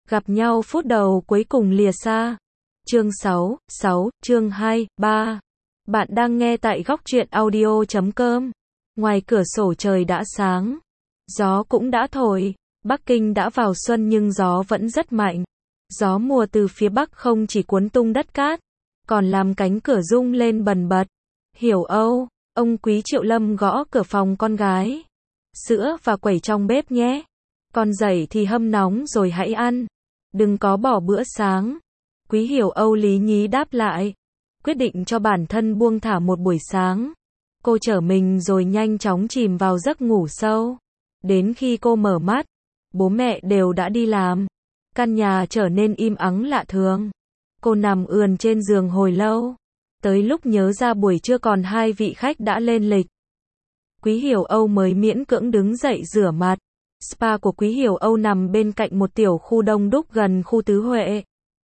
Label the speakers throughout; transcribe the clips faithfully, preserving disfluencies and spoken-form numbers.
Speaker 1: Gặp nhau phút đầu cuối cùng lìa xa. Chương sáu, sáu, chương hai, ba. Bạn đang nghe tại góc truyện audio chấm com. Ngoài cửa sổ trời đã sáng. Gió cũng đã thổi. Bắc Kinh đã vào xuân nhưng gió vẫn rất mạnh. Gió mùa từ phía bắc không chỉ cuốn tung đất cát, còn làm cánh cửa rung lên bần bật. Hiểu Âu, ông Quý Triệu Lâm gõ cửa phòng con gái. Sữa và quẩy trong bếp nhé. Con dậy thì hâm nóng rồi hãy ăn. Đừng có bỏ bữa sáng. Quý Hiểu Âu lý nhí đáp lại. Quyết định cho bản thân buông thả một buổi sáng. Cô trở mình rồi nhanh chóng chìm vào giấc ngủ sâu. Đến khi cô mở mắt, bố mẹ đều đã đi làm. Căn nhà trở nên im ắng lạ thường. Cô nằm ườn trên giường hồi lâu. Tới lúc nhớ ra buổi trưa còn hai vị khách đã lên lịch. Quý Hiểu Âu mới miễn cưỡng đứng dậy rửa mặt. Spa của Quý Hiểu Âu nằm bên cạnh một tiểu khu đông đúc gần khu Tứ Huệ.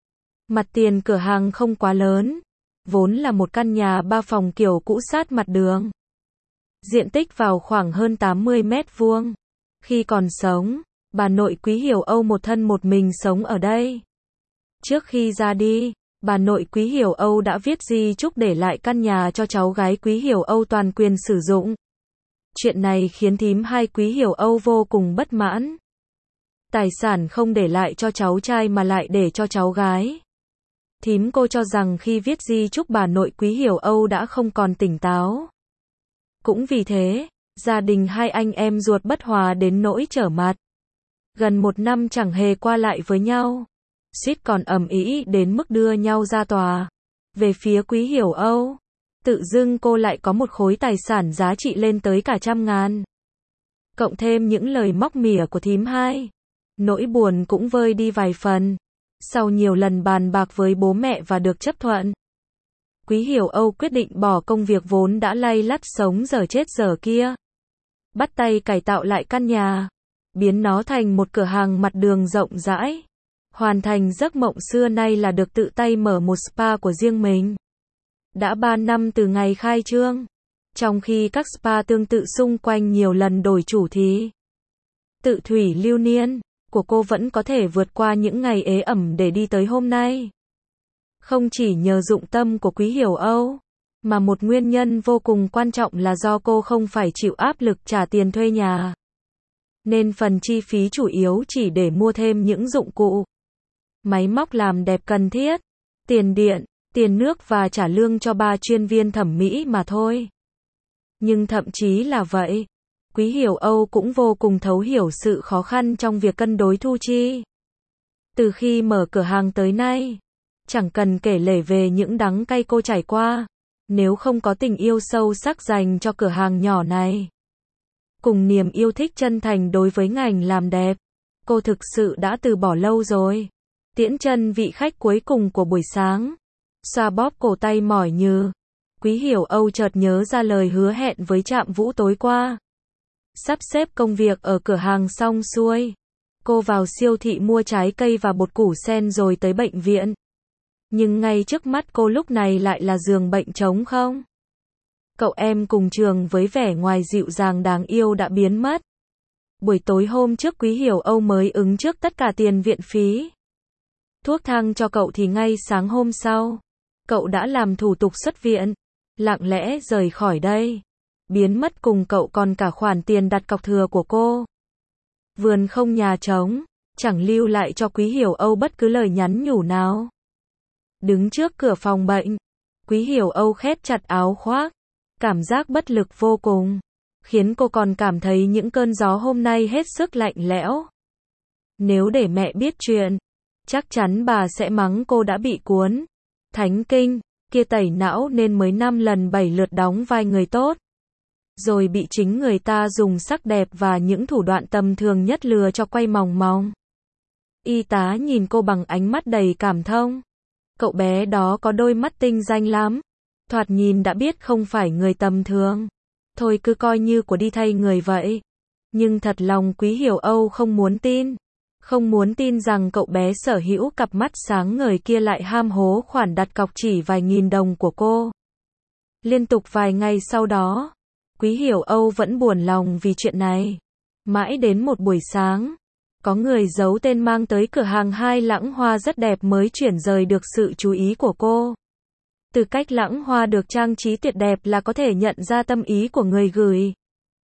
Speaker 1: Mặt tiền cửa hàng không quá lớn. Vốn là một căn nhà ba phòng kiểu cũ sát mặt đường. Diện tích vào khoảng hơn tám mươi mét vuông. Khi còn sống, bà nội Quý Hiểu Âu một thân một mình sống ở đây. Trước khi ra đi, bà nội Quý Hiểu Âu đã viết di chúc để lại căn nhà cho cháu gái Quý Hiểu Âu toàn quyền sử dụng. Chuyện này khiến thím hai Quý Hiểu Âu vô cùng bất mãn. Tài sản không để lại cho cháu trai mà lại để cho cháu gái. Thím cô cho rằng khi viết di chúc bà nội Quý Hiểu Âu đã không còn tỉnh táo. Cũng vì thế, gia đình hai anh em ruột bất hòa đến nỗi trở mặt. Gần một năm chẳng hề qua lại với nhau. Suýt còn ầm ĩ đến mức đưa nhau ra tòa. Về phía Quý Hiểu Âu, tự dưng cô lại có một khối tài sản giá trị lên tới cả trăm ngàn. Cộng thêm những lời móc mỉa của thím hai, nỗi buồn cũng vơi đi vài phần. Sau nhiều lần bàn bạc với bố mẹ và được chấp thuận, Quý Hiểu Âu quyết định bỏ công việc vốn đã lay lắt sống giờ chết giờ kia. Bắt tay cải tạo lại căn nhà, biến nó thành một cửa hàng mặt đường rộng rãi. Hoàn thành giấc mộng xưa nay là được tự tay mở một spa của riêng mình. Đã ba năm từ ngày khai trương. Trong khi các spa tương tự xung quanh nhiều lần đổi chủ thì Tự Thủy Lưu Niên của cô vẫn có thể vượt qua những ngày ế ẩm để đi tới hôm nay. Không chỉ nhờ dụng tâm của Quý Hiểu Âu, mà một nguyên nhân vô cùng quan trọng là do cô không phải chịu áp lực trả tiền thuê nhà. Nên phần chi phí chủ yếu chỉ để mua thêm những dụng cụ, máy móc làm đẹp cần thiết, tiền điện, tiền nước và trả lương cho ba chuyên viên thẩm mỹ mà thôi. Nhưng thậm chí là vậy, Quý Hiểu Âu cũng vô cùng thấu hiểu sự khó khăn trong việc cân đối thu chi. Từ khi mở cửa hàng tới nay, chẳng cần kể lể về những đắng cay cô trải qua, nếu không có tình yêu sâu sắc dành cho cửa hàng nhỏ này, cùng niềm yêu thích chân thành đối với ngành làm đẹp, cô thực sự đã từ bỏ lâu rồi. Tiễn chân vị khách cuối cùng của buổi sáng, xoa bóp cổ tay mỏi nhừ, Quý Hiểu Âu chợt nhớ ra lời hứa hẹn với Trạm Vũ tối qua. Sắp xếp công việc ở cửa hàng xong xuôi, cô vào siêu thị mua trái cây và bột củ sen rồi tới bệnh viện. Nhưng ngay trước mắt cô lúc này lại là giường bệnh trống không. Cậu em cùng trường với vẻ ngoài dịu dàng đáng yêu đã biến mất. Buổi tối hôm trước Quý Hiểu Âu mới ứng trước tất cả tiền viện phí. Thuốc thang cho cậu thì ngay sáng hôm sau, cậu đã làm thủ tục xuất viện, lặng lẽ rời khỏi đây, biến mất cùng cậu còn cả khoản tiền đặt cọc thừa của cô. Vườn không nhà trống, chẳng lưu lại cho Quý Hiểu Âu bất cứ lời nhắn nhủ nào. Đứng trước cửa phòng bệnh, Quý Hiểu Âu khép chặt áo khoác, cảm giác bất lực vô cùng, khiến cô còn cảm thấy những cơn gió hôm nay hết sức lạnh lẽo. Nếu để mẹ biết chuyện, chắc chắn bà sẽ mắng cô đã bị cuốn thánh kinh kia tẩy não nên mới năm lần bảy lượt đóng vai người tốt, rồi bị chính người ta dùng sắc đẹp và những thủ đoạn tầm thường nhất lừa cho quay mòng mòng. Y tá nhìn cô bằng ánh mắt đầy cảm thông. Cậu bé đó có đôi mắt tinh danh lắm, thoạt nhìn đã biết không phải người tầm thường. Thôi cứ coi như của đi thay người vậy. Nhưng thật lòng Quý Hiểu Âu không muốn tin. Không muốn tin rằng cậu bé sở hữu cặp mắt sáng ngời kia lại ham hố khoản đặt cọc chỉ vài nghìn đồng của cô. Liên tục vài ngày sau đó, Quý Hiểu Âu vẫn buồn lòng vì chuyện này. Mãi đến một buổi sáng, Có người giấu tên mang tới cửa hàng hai lãng hoa rất đẹp mới chuyển rời được sự chú ý của cô. Từ cách lãng hoa được trang trí tuyệt đẹp là có thể nhận ra tâm ý của người gửi.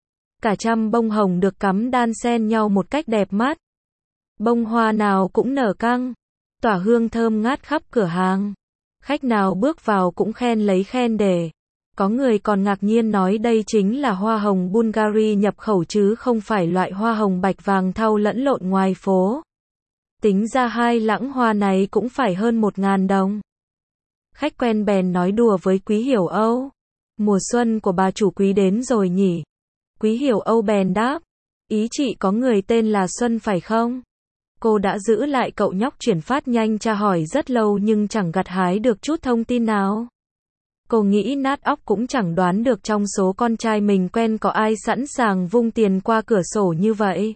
Speaker 1: Cả trăm bông hồng được cắm đan xen nhau một cách đẹp mắt. Bông hoa nào cũng nở căng, tỏa hương thơm ngát khắp cửa hàng. Khách nào bước vào cũng khen lấy khen để. Có người còn ngạc nhiên nói đây chính là hoa hồng Bulgari nhập khẩu chứ không phải loại hoa hồng bạch vàng thau lẫn lộn ngoài phố. Tính ra hai lãng hoa này cũng phải hơn một ngàn đồng. Khách quen bèn nói đùa với Quý Hiểu Âu. Mùa xuân của bà chủ Quý đến rồi nhỉ? Quý Hiểu Âu bèn đáp. Ý chị có người tên là Xuân phải không? Cô đã giữ lại cậu nhóc chuyển phát nhanh tra hỏi rất lâu nhưng chẳng gặt hái được chút thông tin nào. Cô nghĩ nát óc cũng chẳng đoán được trong số con trai mình quen có ai sẵn sàng vung tiền qua cửa sổ như vậy.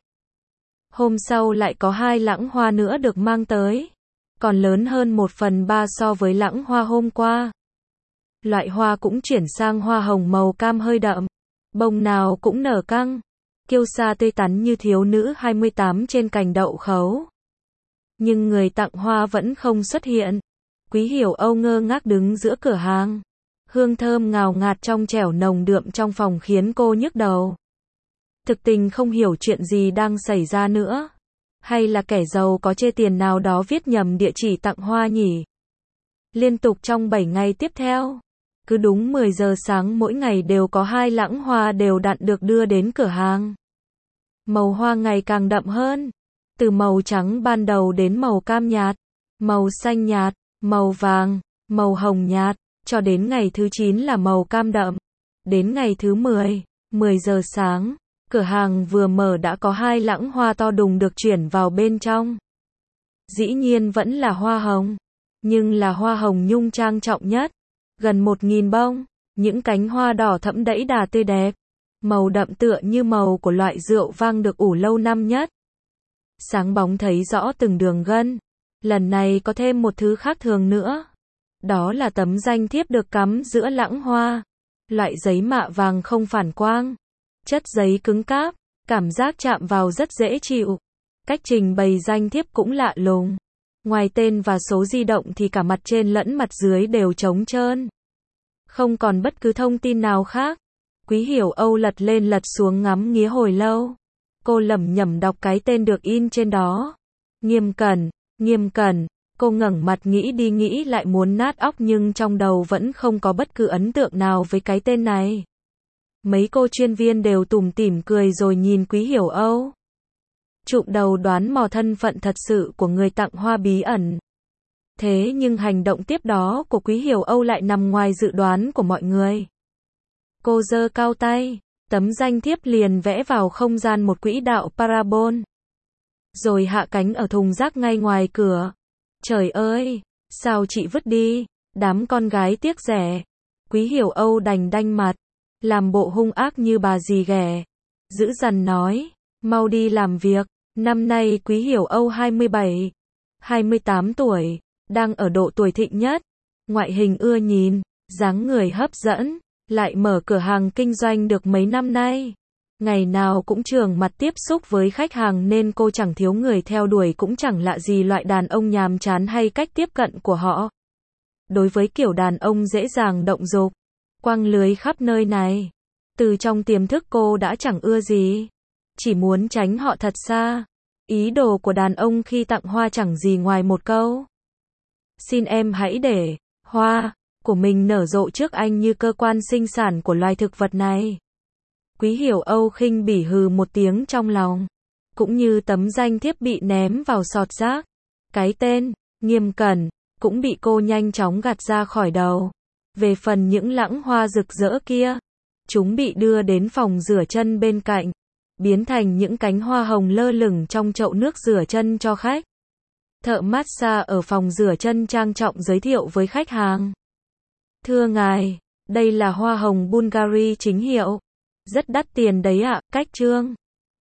Speaker 1: Hôm sau lại có hai lãng hoa nữa được mang tới. Còn lớn hơn một phần ba so với lãng hoa hôm qua. Loại hoa cũng chuyển sang hoa hồng màu cam hơi đậm. Bông nào cũng nở căng. Kiêu sa tươi tắn như thiếu nữ hai mươi tám trên cành đậu khấu. Nhưng người tặng hoa vẫn không xuất hiện. Quý Hiểu Âu ngơ ngác đứng giữa cửa hàng. Hương thơm ngào ngạt trong trẻo nồng đượm trong phòng khiến cô nhức đầu. Thực tình không hiểu chuyện gì đang xảy ra nữa. Hay là kẻ giàu có chê tiền nào đó viết nhầm địa chỉ tặng hoa nhỉ? Liên tục trong bảy ngày tiếp theo, cứ đúng mười giờ sáng mỗi ngày đều có hai lãng hoa đều đặn được đưa đến cửa hàng. Màu hoa ngày càng đậm hơn, từ màu trắng ban đầu đến màu cam nhạt, màu xanh nhạt, màu vàng, màu hồng nhạt, cho đến ngày thứ chín là màu cam đậm. Đến ngày thứ mười, mười giờ sáng, cửa hàng vừa mở đã có hai lãng hoa to đùng được chuyển vào bên trong. Dĩ nhiên vẫn là hoa hồng, nhưng là hoa hồng nhung trang trọng nhất. Gần một nghìn bông, những cánh hoa đỏ thẫm đẫy đà tươi đẹp. Màu đậm tựa như màu của loại rượu vang được ủ lâu năm nhất. Sáng bóng thấy rõ từng đường gân. Lần này có thêm một thứ khác thường nữa. Đó là tấm danh thiếp được cắm giữa lãng hoa. Loại giấy mạ vàng không phản quang. Chất giấy cứng cáp, cảm giác chạm vào rất dễ chịu. Cách trình bày danh thiếp cũng lạ lùng. Ngoài tên và số di động thì cả mặt trên lẫn mặt dưới đều trống trơn. Không còn bất cứ thông tin nào khác. Quý Hiểu Âu lật lên lật xuống ngắm nghía hồi lâu. Cô lẩm nhẩm đọc cái tên được in trên đó. Nghiêm Cẩn, Nghiêm Cẩn. Cô ngẩng mặt nghĩ đi nghĩ lại muốn nát óc nhưng trong đầu vẫn không có bất cứ ấn tượng nào với cái tên này. Mấy cô chuyên viên đều tủm tỉm cười rồi nhìn Quý Hiểu Âu. Chụm đầu đoán mò thân phận thật sự của người tặng hoa bí ẩn. Thế nhưng hành động tiếp đó của Quý Hiểu Âu lại nằm ngoài dự đoán của mọi người. Cô giơ cao tay, tấm danh thiếp liền vẽ vào không gian một quỹ đạo parabol. Rồi hạ cánh ở thùng rác ngay ngoài cửa. Trời ơi, sao chị vứt đi, đám con gái tiếc rẻ. Quý Hiểu Âu đành đanh mặt, làm bộ hung ác như bà dì ghẻ. Dữ dằn nói, mau đi làm việc. Năm nay Quý Hiểu Âu hai mươi bảy, hai mươi tám tuổi, đang ở độ tuổi thịnh nhất. Ngoại hình ưa nhìn, dáng người hấp dẫn, lại mở cửa hàng kinh doanh được mấy năm nay. Ngày nào cũng trường mặt tiếp xúc với khách hàng nên cô chẳng thiếu người theo đuổi cũng chẳng lạ gì loại đàn ông nhàm chán hay cách tiếp cận của họ. Đối với kiểu đàn ông dễ dàng động dục, quăng lưới khắp nơi này, từ trong tiềm thức cô đã chẳng ưa gì. Chỉ muốn tránh họ thật xa. Ý đồ của đàn ông khi tặng hoa chẳng gì ngoài một câu. Xin em hãy để hoa của mình nở rộ trước anh như cơ quan sinh sản của loài thực vật này. Quý Hiểu Âu khinh bỉ hừ một tiếng trong lòng. Cũng như tấm danh thiếp bị ném vào sọt rác. Cái tên, Nghiêm Cẩn, cũng bị cô nhanh chóng gạt ra khỏi đầu. Về phần những lãng hoa rực rỡ kia, chúng bị đưa đến phòng rửa chân bên cạnh. Biến thành những cánh hoa hồng lơ lửng trong chậu nước rửa chân cho khách. Thợ massage ở phòng rửa chân trang trọng giới thiệu với khách hàng. Thưa ngài, đây là hoa hồng Bulgari chính hiệu. Rất đắt tiền đấy ạ, cách trương.